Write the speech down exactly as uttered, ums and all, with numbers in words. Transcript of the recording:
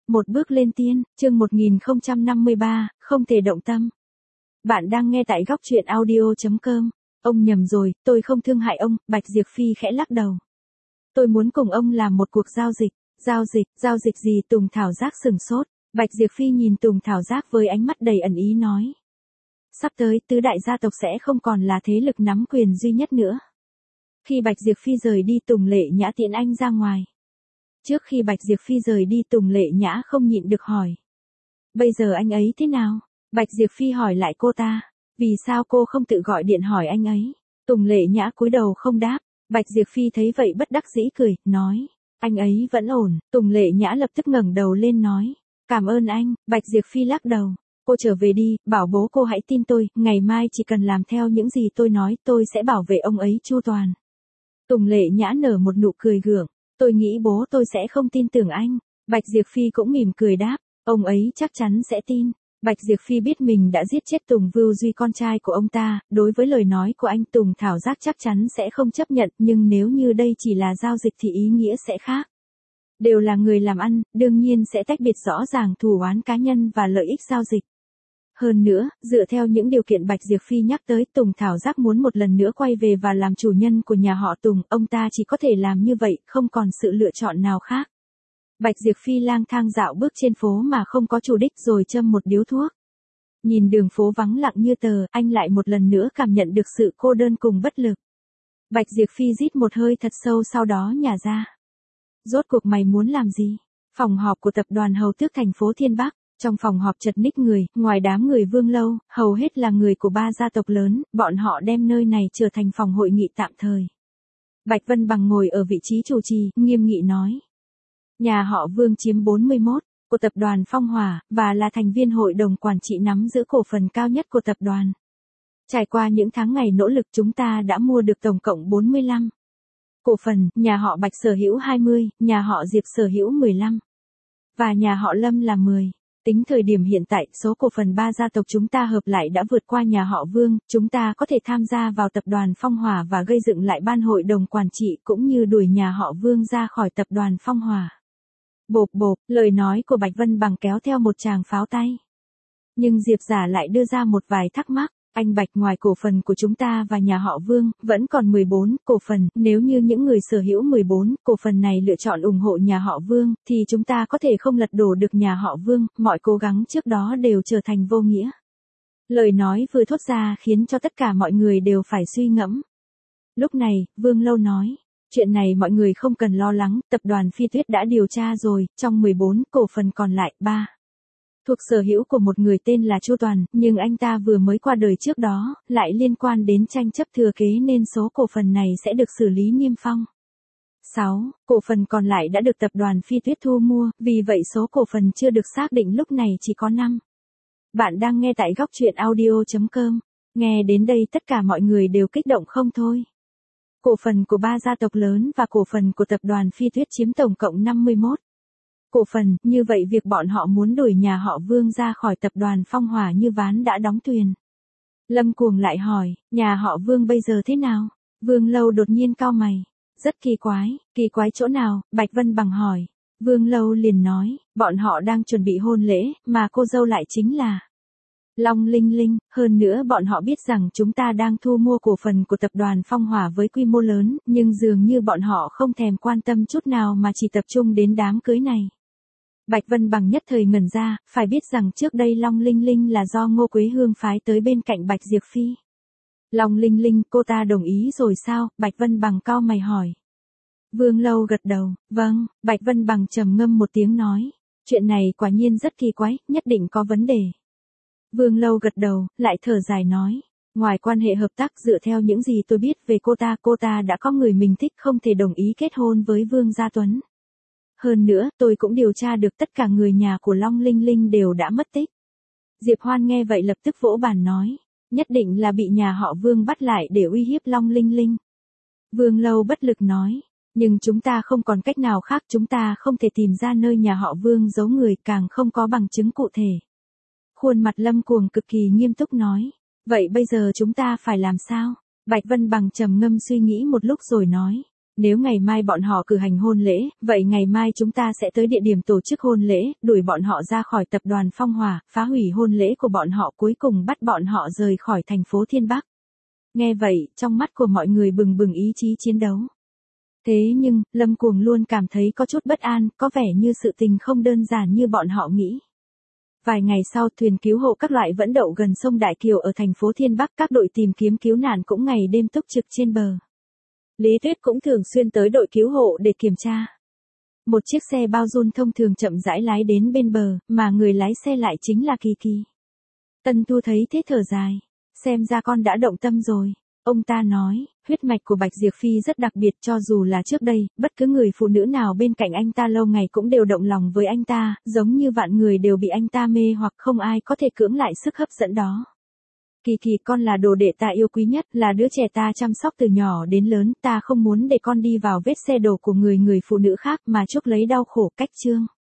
Một bước lên tiên, chương một nghìn không trăm năm mươi ba, không thể động tâm. Bạn đang nghe tại góc truyện audio chấm com. Ông nhầm rồi, tôi không thương hại ông, Bạch Diệp Phi khẽ lắc đầu. Tôi muốn cùng ông làm một cuộc giao dịch. Giao dịch, giao dịch gì? Tùng Thảo Giác sừng sốt. Bạch Diệp Phi nhìn Tùng Thảo Giác với ánh mắt đầy ẩn ý nói. Sắp tới, tứ đại gia tộc sẽ không còn là thế lực nắm quyền duy nhất nữa. Khi Bạch Diệp Phi rời đi, Tùng Lệ Nhã tiễn anh ra ngoài. Trước khi Bạch Diệp Phi rời đi, Tùng Lệ Nhã không nhịn được hỏi. Bây giờ anh ấy thế nào? Bạch Diệp Phi hỏi lại cô ta. Vì sao cô không tự gọi điện hỏi anh ấy? Tùng Lệ Nhã cúi đầu không đáp. Bạch Diệp Phi thấy vậy bất đắc dĩ cười, nói. Anh ấy vẫn ổn. Tùng Lệ Nhã lập tức ngẩng đầu lên nói. Cảm ơn anh. Bạch Diệp Phi lắc đầu. Cô trở về đi, bảo bố cô hãy tin tôi, ngày mai chỉ cần làm theo những gì tôi nói, tôi sẽ bảo vệ ông ấy chu toàn. Tùng Lệ Nhã nở một nụ cười gượng. Tôi nghĩ bố tôi sẽ không tin tưởng anh. Bạch Diệp Phi cũng mỉm cười đáp. Ông ấy chắc chắn sẽ tin. Bạch Diệp Phi biết mình đã giết chết Tùng Vưu Duy, con trai của ông ta. Đối với lời nói của anh, Tùng Thảo Giác chắc chắn sẽ không chấp nhận. Nhưng nếu như đây chỉ là giao dịch thì ý nghĩa sẽ khác. Đều là người làm ăn, đương nhiên sẽ tách biệt rõ ràng thù oán cá nhân và lợi ích giao dịch. Hơn nữa, dựa theo những điều kiện Bạch Diệp Phi nhắc tới, Tùng Thảo Giác muốn một lần nữa quay về và làm chủ nhân của nhà họ Tùng, ông ta chỉ có thể làm như vậy, không còn sự lựa chọn nào khác. Bạch Diệp Phi lang thang dạo bước trên phố mà không có chủ đích rồi châm một điếu thuốc. Nhìn đường phố vắng lặng như tờ, anh lại một lần nữa cảm nhận được sự cô đơn cùng bất lực. Bạch Diệp Phi rít một hơi thật sâu, sau đó nhả ra. Rốt cuộc mày muốn làm gì? Phòng họp của tập đoàn Hầu Tước thành phố Thiên Bắc. Trong phòng họp chật ních người, ngoài đám người Vương Lâu, hầu hết là người của ba gia tộc lớn, bọn họ đem nơi này trở thành phòng hội nghị tạm thời. Bạch Vân Bằng ngồi ở vị trí chủ trì, nghiêm nghị nói. Nhà họ Vương chiếm bốn mươi mốt của tập đoàn Phong Hỏa, và là thành viên hội đồng quản trị nắm giữ cổ phần cao nhất của tập đoàn. Trải qua những tháng ngày nỗ lực, chúng ta đã mua được tổng cộng bốn mươi lăm cổ phần, nhà họ Bạch sở hữu hai mươi, nhà họ Diệp sở hữu mười lăm, và nhà họ Lâm là mười. Tính thời điểm hiện tại, số cổ phần ba gia tộc chúng ta hợp lại đã vượt qua nhà họ Vương, chúng ta có thể tham gia vào tập đoàn Phong Hỏa và gây dựng lại ban hội đồng quản trị, cũng như đuổi nhà họ Vương ra khỏi tập đoàn Phong Hỏa. Bộp bộp, lời nói của Bạch Vân Bằng kéo theo một tràng pháo tay. Nhưng Diệp Giả lại đưa ra một vài thắc mắc. Anh Bạch, ngoài cổ phần của chúng ta và nhà họ Vương, vẫn còn mười bốn cổ phần, nếu như những người sở hữu mười bốn cổ phần này lựa chọn ủng hộ nhà họ Vương, thì chúng ta có thể không lật đổ được nhà họ Vương, mọi cố gắng trước đó đều trở thành vô nghĩa. Lời nói vừa thốt ra khiến cho tất cả mọi người đều phải suy ngẫm. Lúc này, Vương Lâu nói, chuyện này mọi người không cần lo lắng, tập đoàn Phi Tuyết đã điều tra rồi, trong mười bốn cổ phần còn lại, ba thuộc sở hữu của một người tên là Chu Toàn, nhưng anh ta vừa mới qua đời trước đó, lại liên quan đến tranh chấp thừa kế nên số cổ phần này sẽ được xử lý niêm phong. sáu. Cổ phần còn lại đã được tập đoàn Phi Tuyết thu mua, vì vậy số cổ phần chưa được xác định lúc này chỉ có năm. Bạn đang nghe tại góc truyện audio chấm com. Nghe đến đây tất cả mọi người đều kích động không thôi. Cổ phần của ba gia tộc lớn và cổ phần của tập đoàn Phi Tuyết chiếm tổng cộng năm mươi mốt cổ phần, như vậy việc bọn họ muốn đuổi nhà họ Vương ra khỏi tập đoàn Phong Hỏa như ván đã đóng thuyền. Lâm Cuồng lại hỏi, nhà họ Vương bây giờ thế nào? Vương Lâu đột nhiên cau mày. Rất kỳ quái. Kỳ quái chỗ nào? Bạch Vân Bằng hỏi. Vương Lâu liền nói, bọn họ đang chuẩn bị hôn lễ, mà cô dâu lại chính là Long Linh Linh, hơn nữa bọn họ biết rằng chúng ta đang thu mua cổ phần của tập đoàn Phong Hỏa với quy mô lớn, nhưng dường như bọn họ không thèm quan tâm chút nào mà chỉ tập trung đến đám cưới này. Bạch Vân Bằng nhất thời ngẩn ra, phải biết rằng trước đây Long Linh Linh là do Ngô Quế Hương phái tới bên cạnh Bạch Diệp Phi. Long Linh Linh, cô ta đồng ý rồi sao? Bạch Vân Bằng cau mày hỏi. Vương Lâu gật đầu, vâng. Bạch Vân Bằng trầm ngâm một tiếng nói, chuyện này quả nhiên rất kỳ quái, nhất định có vấn đề. Vương Lâu gật đầu, lại thở dài nói, ngoài quan hệ hợp tác dựa theo những gì tôi biết về cô ta, cô ta đã có người mình thích, không thể đồng ý kết hôn với Vương Gia Tuấn. Hơn nữa, tôi cũng điều tra được tất cả người nhà của Long Linh Linh đều đã mất tích. Diệp Hoan nghe vậy lập tức vỗ bàn nói, nhất định là bị nhà họ Vương bắt lại để uy hiếp Long Linh Linh. Vương Lâu bất lực nói, nhưng chúng ta không còn cách nào khác, chúng ta không thể tìm ra nơi nhà họ Vương giấu người, càng không có bằng chứng cụ thể. Khuôn mặt Lâm Cuồng cực kỳ nghiêm túc nói, vậy bây giờ chúng ta phải làm sao? Bạch Vân Bằng trầm ngâm suy nghĩ một lúc rồi nói, Nếu ngày mai bọn họ cử hành hôn lễ, vậy ngày mai chúng ta sẽ tới địa điểm tổ chức hôn lễ, đuổi bọn họ ra khỏi tập đoàn Phong Hòa, phá hủy hôn lễ của bọn họ, cuối cùng bắt bọn họ rời khỏi thành phố Thiên Bắc. Nghe vậy, trong mắt của mọi người bừng bừng ý chí chiến đấu. Thế nhưng, Lâm Cuồng luôn cảm thấy có chút bất an, có vẻ như sự tình không đơn giản như bọn họ nghĩ. Vài ngày sau, thuyền cứu hộ các loại vẫn đậu gần sông Đại Kiều ở thành phố Thiên Bắc, các đội tìm kiếm cứu nạn cũng ngày đêm túc trực trên bờ. Lý Tuyết cũng thường xuyên tới đội cứu hộ để kiểm tra. Một chiếc xe bao run thông thường chậm rãi lái đến bên bờ, mà người lái xe lại chính là Kỳ Kỳ. Tân Thu thấy thế thở dài. Xem ra con đã động tâm rồi. Ông ta nói, huyết mạch của Bạch Diệp Phi rất đặc biệt, cho dù là trước đây, bất cứ người phụ nữ nào bên cạnh anh ta lâu ngày cũng đều động lòng với anh ta, giống như vạn người đều bị anh ta mê hoặc không ai có thể cưỡng lại sức hấp dẫn đó. Kỳ Kỳ, con là đồ đệ ta yêu quý nhất, là đứa trẻ ta chăm sóc từ nhỏ đến lớn, ta không muốn để con đi vào vết xe đổ của người người phụ nữ khác mà chuốc lấy đau khổ. Cách chương